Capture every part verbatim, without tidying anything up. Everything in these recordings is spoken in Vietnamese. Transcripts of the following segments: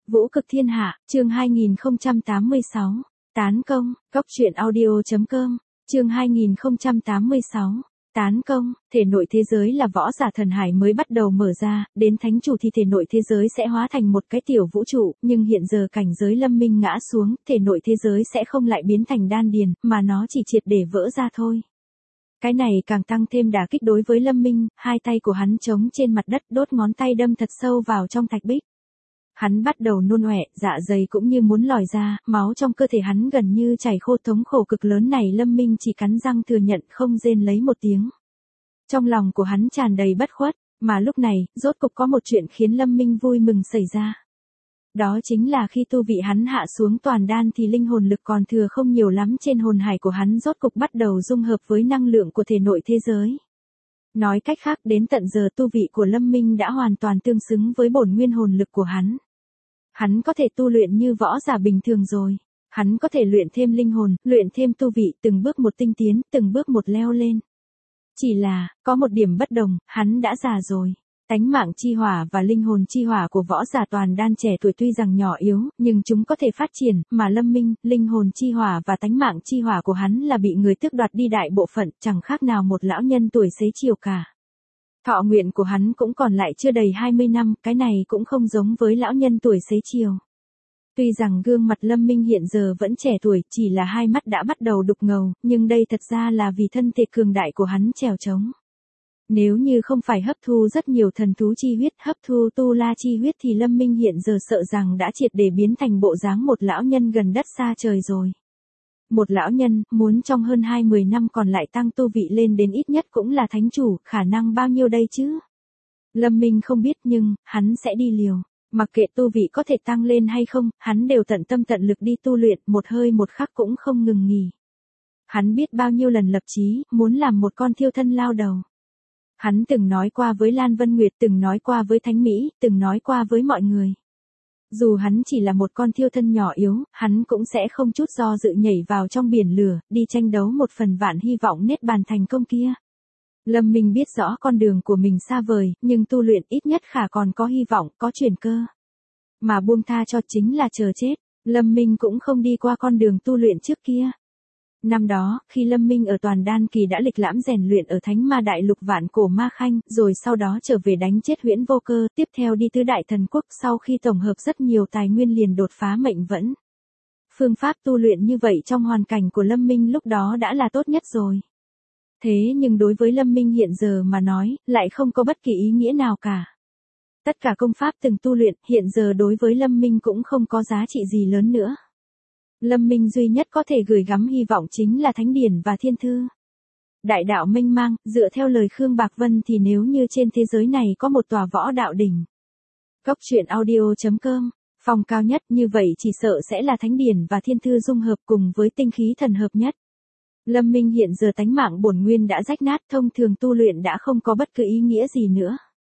Vũ cực thiên hạ, chương hai nghìn không trăm tám mươi sáu. Tán công, góc truyện audio.com, chương hai nghìn không trăm tám mươi sáu. Tán công, thể nội thế giới là võ giả thần hải mới bắt đầu mở ra, đến thánh chủ thì thể nội thế giới sẽ hóa thành một cái tiểu vũ trụ, nhưng hiện giờ cảnh giới Lâm Minh ngã xuống, thể nội thế giới sẽ không lại biến thành đan điền, mà nó chỉ triệt để vỡ ra thôi. Cái này càng tăng thêm đả kích đối với Lâm Minh, hai tay của hắn chống trên mặt đất, đốt ngón tay đâm thật sâu vào trong thạch bích. Hắn bắt đầu nôn ọe, dạ dày cũng như muốn lòi ra, máu trong cơ thể hắn gần như chảy khô, thống khổ cực lớn này Lâm Minh chỉ cắn răng thừa nhận, không rên lấy một tiếng. Trong lòng của hắn tràn đầy bất khuất, mà lúc này, rốt cục có một chuyện khiến Lâm Minh vui mừng xảy ra. Đó chính là khi tu vị hắn hạ xuống toàn đan thì linh hồn lực còn thừa không nhiều lắm trên hồn hải của hắn rốt cục bắt đầu dung hợp với năng lượng của thể nội thế giới. Nói cách khác, đến tận giờ tu vị của Lâm Minh đã hoàn toàn tương xứng với bổn nguyên hồn lực của hắn. Hắn có thể tu luyện như võ giả bình thường rồi. Hắn có thể luyện thêm linh hồn, luyện thêm tu vị, từng bước một tinh tiến, từng bước một leo lên. Chỉ là, có một điểm bất đồng, hắn đã già rồi. Tánh mạng chi hỏa và linh hồn chi hỏa của võ giả toàn đan trẻ tuổi tuy rằng nhỏ yếu, nhưng chúng có thể phát triển, mà Lâm Minh, linh hồn chi hỏa và tánh mạng chi hỏa của hắn là bị người tước đoạt đi đại bộ phận, chẳng khác nào một lão nhân tuổi xế chiều cả. Thọ nguyện của hắn cũng còn lại chưa đầy hai mươi năm, cái này cũng không giống với lão nhân tuổi xế chiều. Tuy rằng gương mặt Lâm Minh hiện giờ vẫn trẻ tuổi, chỉ là hai mắt đã bắt đầu đục ngầu, nhưng đây thật ra là vì thân thể cường đại của hắn trèo trống. Nếu như không phải hấp thu rất nhiều thần thú chi huyết, hấp thu tu la chi huyết thì Lâm Minh hiện giờ sợ rằng đã triệt để biến thành bộ dáng một lão nhân gần đất xa trời rồi. Một lão nhân, muốn trong hơn hai mươi năm còn lại tăng tu vị lên đến ít nhất cũng là thánh chủ, khả năng bao nhiêu đây chứ? Lâm Minh không biết nhưng, hắn sẽ đi liều. Mặc kệ tu vị có thể tăng lên hay không, hắn đều tận tâm tận lực đi tu luyện, một hơi một khắc cũng không ngừng nghỉ. Hắn biết bao nhiêu lần lập chí, muốn làm một con thiêu thân lao đầu. Hắn từng nói qua với Lan Vân Nguyệt, từng nói qua với Thánh Mỹ, từng nói qua với mọi người. Dù hắn chỉ là một con thiêu thân nhỏ yếu, hắn cũng sẽ không chút do dự nhảy vào trong biển lửa, đi tranh đấu một phần vạn hy vọng nết bàn thành công kia. Lâm Minh biết rõ con đường của mình xa vời, nhưng tu luyện ít nhất khả còn có hy vọng, có chuyển cơ. Mà buông tha cho chính là chờ chết. Lâm Minh cũng không đi qua con đường tu luyện trước kia. Năm đó, khi Lâm Minh ở toàn đan kỳ đã lịch lãm rèn luyện ở Thánh Ma Đại Lục Vạn Cổ Ma Khanh, rồi sau đó trở về đánh chết Huyễn Vô Cơ, tiếp theo đi tứ đại thần quốc, sau khi tổng hợp rất nhiều tài nguyên liền đột phá mệnh vẫn. Phương pháp tu luyện như vậy trong hoàn cảnh của Lâm Minh lúc đó đã là tốt nhất rồi. Thế nhưng đối với Lâm Minh hiện giờ mà nói, lại không có bất kỳ ý nghĩa nào cả. Tất cả công pháp từng tu luyện, hiện giờ đối với Lâm Minh cũng không có giá trị gì lớn nữa. Lâm Minh duy nhất có thể gửi gắm hy vọng chính là Thánh Điển và Thiên Thư. Đại đạo mênh mang, dựa theo lời Khương Bạc Vân thì nếu như trên thế giới này có một tòa võ đạo đỉnh. Góc truyện audio.com, phòng cao nhất như vậy chỉ sợ sẽ là Thánh Điển và Thiên Thư dung hợp cùng với tinh khí thần hợp nhất. Lâm Minh hiện giờ tánh mạng bổn nguyên đã rách nát, thông thường tu luyện đã không có bất cứ ý nghĩa gì nữa.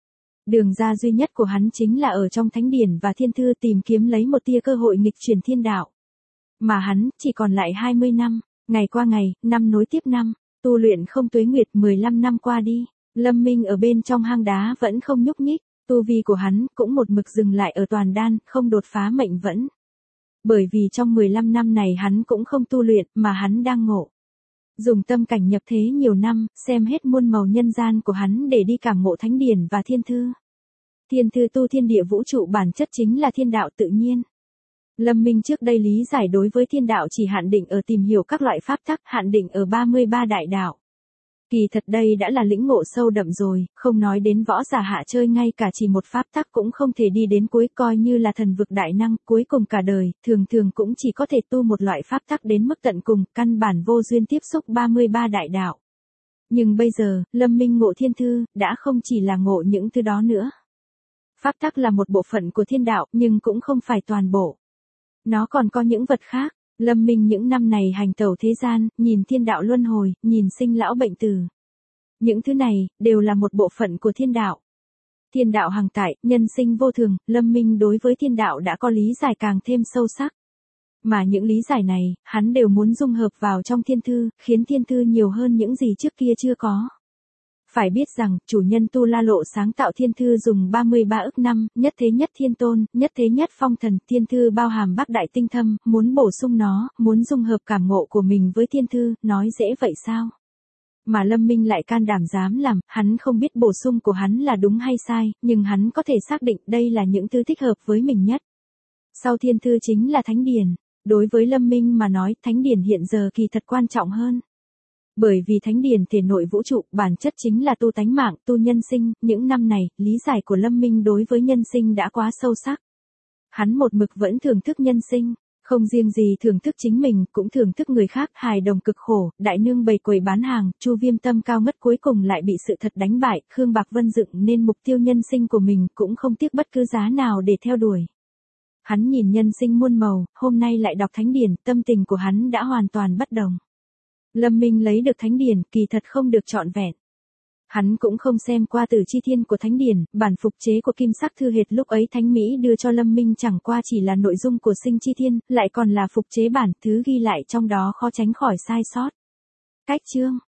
Đường ra duy nhất của hắn chính là ở trong Thánh Điển và Thiên Thư tìm kiếm lấy một tia cơ hội nghịch chuyển thiên đạo. Mà hắn, chỉ còn lại hai mươi năm, ngày qua ngày, năm nối tiếp năm, tu luyện không tuế nguyệt mười lăm năm qua đi, Lâm Minh ở bên trong hang đá vẫn không nhúc nhích, tu vi của hắn cũng một mực dừng lại ở toàn đan, không đột phá mệnh vẫn. Bởi vì trong mười lăm năm này hắn cũng không tu luyện, mà hắn đang ngộ. Dùng tâm cảnh nhập thế nhiều năm, xem hết muôn màu nhân gian của hắn để đi cảm ngộ Thánh Điển và Thiên Thư. Thiên Thư tu thiên địa vũ trụ bản chất chính là thiên đạo tự nhiên. Lâm Minh trước đây lý giải đối với thiên đạo chỉ hạn định ở tìm hiểu các loại pháp tắc, hạn định ở ba mươi ba đại đạo. Kỳ thật đây đã là lĩnh ngộ sâu đậm rồi, không nói đến võ giả hạ chơi ngay cả chỉ một pháp tắc cũng không thể đi đến cuối, coi như là thần vực đại năng, cuối cùng cả đời, thường thường cũng chỉ có thể tu một loại pháp tắc đến mức tận cùng, căn bản vô duyên tiếp xúc ba mươi ba đại đạo. Nhưng bây giờ, Lâm Minh ngộ Thiên Thư, đã không chỉ là ngộ những thứ đó nữa. Pháp tắc là một bộ phận của thiên đạo, nhưng cũng không phải toàn bộ. Nó còn có những vật khác. Lâm Minh những năm này hành tẩu thế gian, nhìn thiên đạo luân hồi, nhìn sinh lão bệnh tử. Những thứ này, đều là một bộ phận của thiên đạo. Thiên đạo hằng tại, nhân sinh vô thường, Lâm Minh đối với thiên đạo đã có lý giải càng thêm sâu sắc. Mà những lý giải này, hắn đều muốn dung hợp vào trong Thiên Thư, khiến Thiên Thư nhiều hơn những gì trước kia chưa có. Phải biết rằng, chủ nhân Tu La Lộ sáng tạo thiên thư dùng ba mươi ba ức năm, nhất thế nhất thiên tôn, nhất thế nhất phong thần, thiên thư bao hàm bác đại tinh thâm, muốn bổ sung nó, muốn dung hợp cảm ngộ của mình với thiên thư, nói dễ vậy sao? Mà Lâm Minh lại can đảm dám làm, hắn không biết bổ sung của hắn là đúng hay sai, nhưng hắn có thể xác định đây là những thứ thích hợp với mình nhất. Sau thiên thư chính là thánh điển. Đối với Lâm Minh mà nói, thánh điển hiện giờ kỳ thật quan trọng hơn. Bởi vì thánh điển thể nội vũ trụ, bản chất chính là tu tánh mạng, tu nhân sinh, những năm này, lý giải của Lâm Minh đối với nhân sinh đã quá sâu sắc. Hắn một mực vẫn thưởng thức nhân sinh, không riêng gì thưởng thức chính mình, cũng thưởng thức người khác, hài đồng cực khổ, đại nương bày quầy bán hàng, Chu Viêm tâm cao ngất cuối cùng lại bị sự thật đánh bại, Khương Bạc Vân dựng nên mục tiêu nhân sinh của mình, cũng không tiếc bất cứ giá nào để theo đuổi. Hắn nhìn nhân sinh muôn màu, hôm nay lại đọc thánh điển, tâm tình của hắn đã hoàn toàn bất đồng. Lâm Minh lấy được thánh điển, kỳ thật không được trọn vẹn. Hắn cũng không xem qua Tử Chi Thiên của thánh điển, bản phục chế của Kim Sắc Thư Hiệt lúc ấy Thánh Mỹ đưa cho Lâm Minh chẳng qua chỉ là nội dung của Sinh Chi Thiên, lại còn là phục chế bản, thứ ghi lại trong đó khó tránh khỏi sai sót. Cách chương